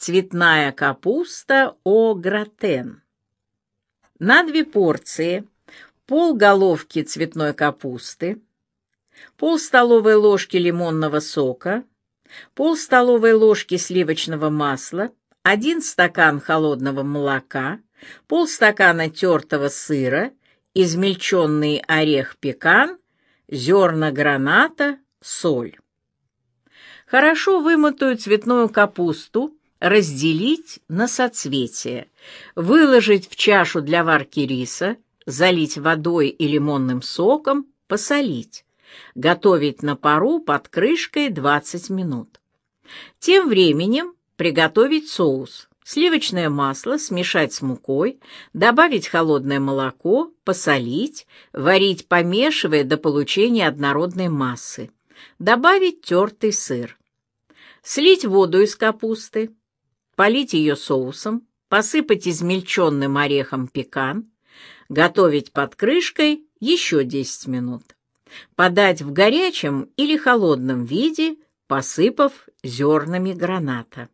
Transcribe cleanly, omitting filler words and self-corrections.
Цветная капуста о гратен. На 2 порции полголовки цветной капусты, пол-столовой ложки лимонного сока, пол-столовой ложки сливочного масла, 1 стакан холодного молока, полстакана тертого сыра, измельченный орех пекан, зерна граната, соль. Хорошо вымытую цветную капусту разделить на соцветия, выложить в чашу для варки риса, залить водой и лимонным соком, посолить. Готовить на пару под крышкой 20 минут. Тем временем приготовить соус. Сливочное масло смешать с мукой, добавить холодное молоко, посолить, варить, помешивая до получения однородной массы. Добавить тертый сыр. Слить воду из капусты, полить ее соусом, посыпать измельченным орехом пекан, готовить под крышкой еще 10 минут. Подать в горячем или холодном виде, посыпав зернами граната.